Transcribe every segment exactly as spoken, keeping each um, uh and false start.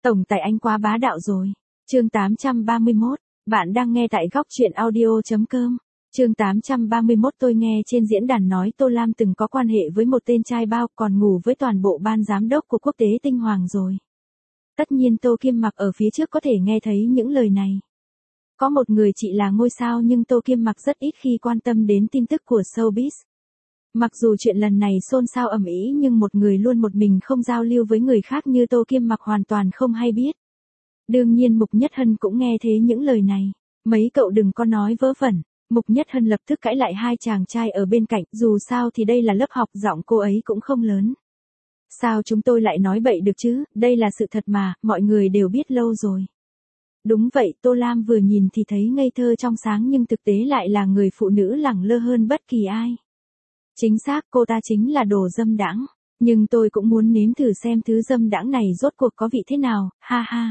Tổng tài anh quá bá đạo rồi. Chương tám trăm ba mươi mốt, bạn đang nghe tại góc truyện audio chấm com. Chương tám trăm ba mươi mốt tôi nghe trên diễn đàn nói Tô Lam từng có quan hệ với một tên trai bao còn ngủ với toàn bộ ban giám đốc của Quốc tế Tinh Hoàng rồi. Tất nhiên Tô Kim Mặc ở phía trước có thể nghe thấy những lời này. Có một người chị là ngôi sao nhưng Tô Kim Mặc rất ít khi quan tâm đến tin tức của showbiz. Mặc dù chuyện lần này xôn xao ầm ĩ nhưng một người luôn một mình không giao lưu với người khác như Tô Kim Mặc hoàn toàn không hay biết. Đương nhiên Mục Nhất Hân cũng nghe thấy những lời này. Mấy cậu đừng có nói vớ vẩn. Mục Nhất Hân lập tức cãi lại hai chàng trai ở bên cạnh, dù sao thì đây là lớp học, giọng cô ấy cũng không lớn. Sao chúng tôi lại nói bậy được chứ, đây là sự thật mà, mọi người đều biết lâu rồi. Đúng vậy, Tô Lam vừa nhìn thì thấy ngây thơ trong sáng nhưng thực tế lại là người phụ nữ lẳng lơ hơn bất kỳ ai. Chính xác, cô ta chính là đồ dâm đãng. Nhưng tôi cũng muốn nếm thử xem thứ dâm đãng này rốt cuộc có vị thế nào, ha ha.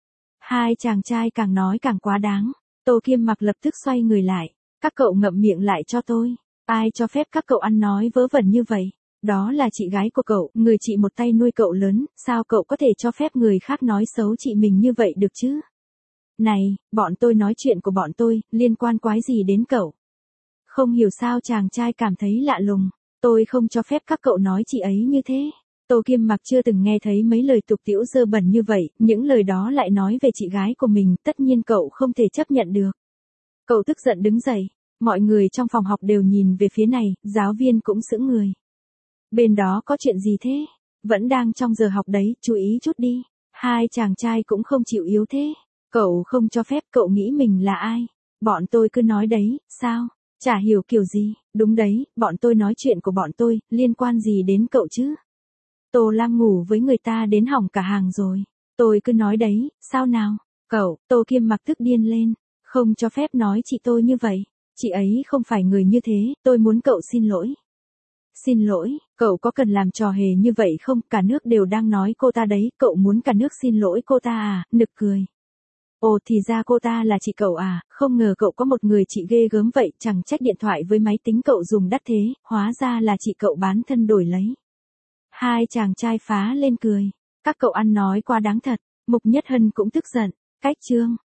Hai chàng trai càng nói càng quá đáng. Tô Kim Mặc lập tức xoay người lại. Các cậu ngậm miệng lại cho tôi. Ai cho phép các cậu ăn nói vớ vẩn như vậy? Đó là chị gái của cậu, người chị một tay nuôi cậu lớn, sao cậu có thể cho phép người khác nói xấu chị mình như vậy được chứ? Này, bọn tôi nói chuyện của bọn tôi, liên quan quái gì đến cậu? Không hiểu sao chàng trai cảm thấy lạ lùng. Tôi không cho phép các cậu nói chị ấy như thế. Tô Kim Mặc chưa từng nghe thấy mấy lời tục tĩu dơ bẩn như vậy, những lời đó lại nói về chị gái của mình, tất nhiên cậu không thể chấp nhận được. Cậu tức giận đứng dậy, mọi người trong phòng học đều nhìn về phía này, giáo viên cũng sững người. Bên đó có chuyện gì thế? Vẫn đang trong giờ học đấy, chú ý chút đi. Hai chàng trai cũng không chịu yếu thế. Cậu không cho phép, cậu nghĩ mình là ai? Bọn tôi cứ nói đấy, sao? Chả hiểu kiểu gì, đúng đấy, bọn tôi nói chuyện của bọn tôi, liên quan gì đến cậu chứ? Tô Lam ngủ với người ta đến hỏng cả hàng rồi. Tôi cứ nói đấy, sao nào? Cậu, Tô Kim Mặc tức điên lên. Không cho phép nói chị tôi như vậy. Chị ấy không phải người như thế, tôi muốn cậu xin lỗi. Xin lỗi, cậu có cần làm trò hề như vậy không? Cả nước đều đang nói cô ta đấy, cậu muốn cả nước xin lỗi cô ta à? Nực cười. Ồ thì ra cô ta là chị cậu à, không ngờ cậu có một người chị ghê gớm vậy, chẳng trách điện thoại với máy tính cậu dùng đắt thế, hóa ra là chị cậu bán thân đổi lấy. Hai chàng trai phá lên cười. Các cậu ăn nói quá đáng thật. Mục Nhất Hân cũng tức giận. Cách chương.